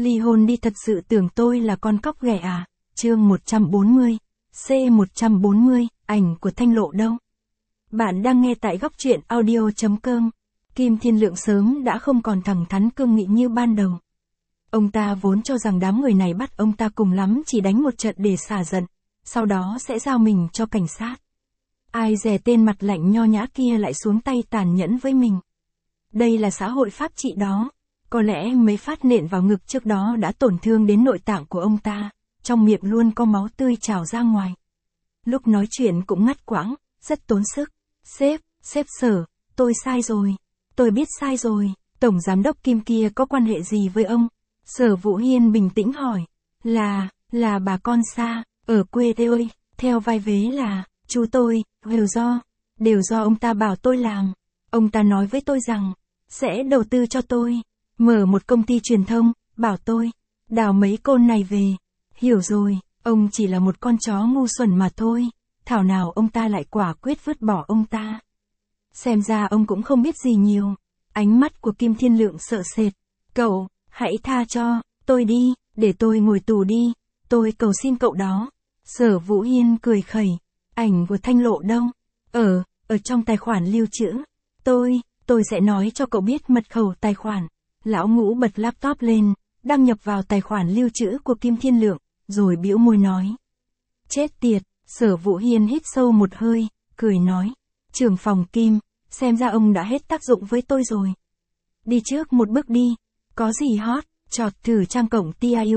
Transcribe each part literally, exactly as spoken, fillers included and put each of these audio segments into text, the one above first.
Ly hôn đi, thật sự tưởng tôi là con cóc ghẻ à? Chương một trăm bốn mươi, C một trăm bốn mươi, ảnh của Thanh Lộ đâu? Bạn đang nghe tại góc truyện audio chấm com. Kim Thiên Lượng sớm đã không còn thẳng thắn cương nghị như ban đầu. Ông ta vốn cho rằng đám người này bắt ông ta cùng lắm chỉ đánh một trận để xả giận, sau đó sẽ giao mình cho cảnh sát. Ai dè tên mặt lạnh nho nhã kia lại xuống tay tàn nhẫn với mình. Đây là xã hội pháp trị đó. Có lẽ mấy phát nện vào ngực trước đó đã tổn thương đến nội tạng của ông ta, trong miệng luôn có máu tươi trào ra ngoài. Lúc nói chuyện cũng ngắt quãng, rất tốn sức. Sếp, sếp Sở, tôi sai rồi. Tôi biết sai rồi. Tổng giám đốc Kim kia có quan hệ gì với ông? Sở Vũ Hiên bình tĩnh hỏi. Là, là bà con xa, ở quê tôi, theo vai vế là, chú tôi, đều do, đều do ông ta bảo tôi làm. Ông ta nói với tôi rằng, sẽ đầu tư cho tôi, mở một công ty truyền thông, bảo tôi, đào mấy côn này về. Hiểu rồi, ông chỉ là một con chó ngu xuẩn mà thôi, thảo nào ông ta lại quả quyết vứt bỏ ông ta. Xem ra ông cũng không biết gì nhiều. Ánh mắt của Kim Thiên Lượng sợ sệt. Cậu, hãy tha cho, tôi đi, để tôi ngồi tù đi, tôi cầu xin cậu đó. Sở Vũ Hiên cười khẩy, ảnh của Thanh Lộ đâu? Ở, ở trong tài khoản lưu trữ. Tôi, tôi sẽ nói cho cậu biết mật khẩu tài khoản. Lão Ngũ bật laptop lên, đăng nhập vào tài khoản lưu trữ của Kim Thiên Lượng, rồi bĩu môi nói. Chết tiệt, Sở Vũ Hiên hít sâu một hơi, cười nói. Trưởng phòng Kim, xem ra ông đã hết tác dụng với tôi rồi. Đi trước một bước đi, có gì hot, chọt thử trang cổng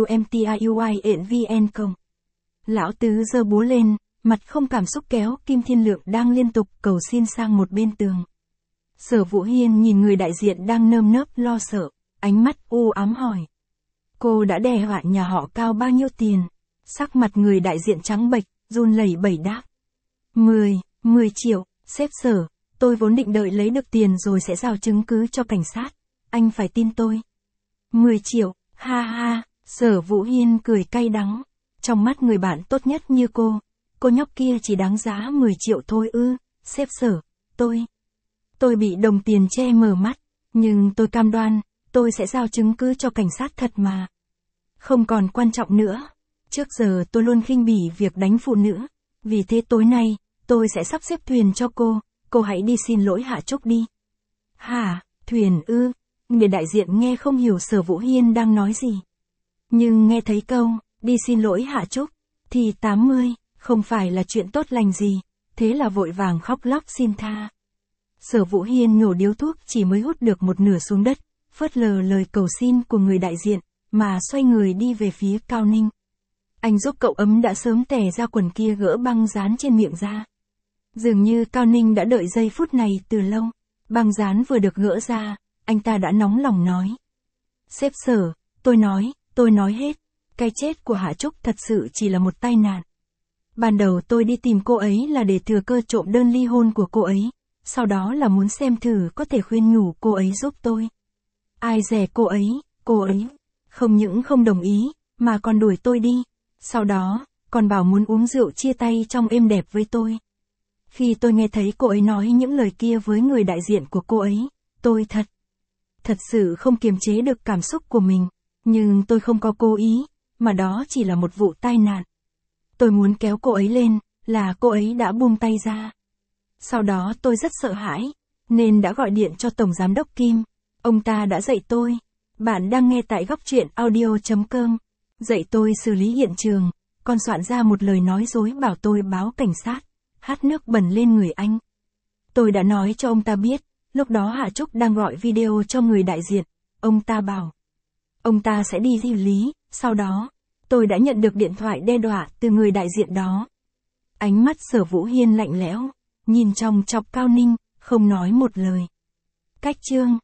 tiumtiuin công. Lão Tứ giơ búa lên, mặt không cảm xúc kéo Kim Thiên Lượng đang liên tục cầu xin sang một bên tường. Sở Vũ Hiên nhìn người đại diện đang nơm nớp lo sợ, ánh mắt u ám hỏi. Cô đã đe dọa nhà họ Cao bao nhiêu tiền? Sắc mặt người đại diện trắng bệch, run lẩy bẩy đáp. Mười, mười triệu, sếp Sở, tôi vốn định đợi lấy được tiền rồi sẽ giao chứng cứ cho cảnh sát. Anh phải tin tôi. Mười triệu, ha ha, Sở Vũ Hiên cười cay đắng. Trong mắt người bạn tốt nhất như cô, cô nhóc kia chỉ đáng giá mười triệu thôi ư, sếp Sở, tôi... Tôi bị đồng tiền che mờ mắt, nhưng tôi cam đoan, tôi sẽ giao chứng cứ cho cảnh sát thật mà. Không còn quan trọng nữa. Trước giờ tôi luôn khinh bỉ việc đánh phụ nữ, vì thế tối nay, tôi sẽ sắp xếp thuyền cho cô, cô hãy đi xin lỗi Hạ Trúc đi. Hả, thuyền ư? Người đại diện nghe không hiểu Sở Vũ Hiên đang nói gì. Nhưng nghe thấy câu, đi xin lỗi Hạ Trúc, thì tám mươi, không phải là chuyện tốt lành gì, thế là vội vàng khóc lóc xin tha. Sở Vũ Hiên nhổ điếu thuốc chỉ mới hút được một nửa xuống đất, phớt lờ lời cầu xin của người đại diện, mà xoay người đi về phía Cao Ninh. Anh giúp cậu ấm đã sớm tè ra quần kia gỡ băng dán trên miệng ra. Dường như Cao Ninh đã đợi giây phút này từ lâu. Băng dán vừa được gỡ ra, anh ta đã nóng lòng nói. Sếp Sở, tôi nói, tôi nói hết, cái chết của Hạ Trúc thật sự chỉ là một tai nạn. Ban đầu tôi đi tìm cô ấy là để thừa cơ trộm đơn ly hôn của cô ấy. Sau đó là muốn xem thử có thể khuyên nhủ cô ấy giúp tôi. Ai dè cô ấy, cô ấy, không những không đồng ý, mà còn đuổi tôi đi. Sau đó, còn bảo muốn uống rượu chia tay trong êm đẹp với tôi. Khi tôi nghe thấy cô ấy nói những lời kia với người đại diện của cô ấy, tôi thật, thật sự không kiềm chế được cảm xúc của mình. Nhưng tôi không có cố ý, mà đó chỉ là một vụ tai nạn. Tôi muốn kéo cô ấy lên, là cô ấy đã buông tay ra. Sau đó tôi rất sợ hãi, nên đã gọi điện cho Tổng Giám đốc Kim. Ông ta đã dạy tôi. Bạn đang nghe tại góc truyện audio chấm com. Dạy tôi xử lý hiện trường, còn soạn ra một lời nói dối bảo tôi báo cảnh sát, hát nước bẩn lên người anh. Tôi đã nói cho ông ta biết, lúc đó Hạ Trúc đang gọi video cho người đại diện. Ông ta bảo, ông ta sẽ đi xử lý. Sau đó, tôi đã nhận được điện thoại đe dọa từ người đại diện đó. Ánh mắt Sở Vũ Hiên lạnh lẽo, nhìn trong chọc Cao Ninh, không nói một lời. Cách chương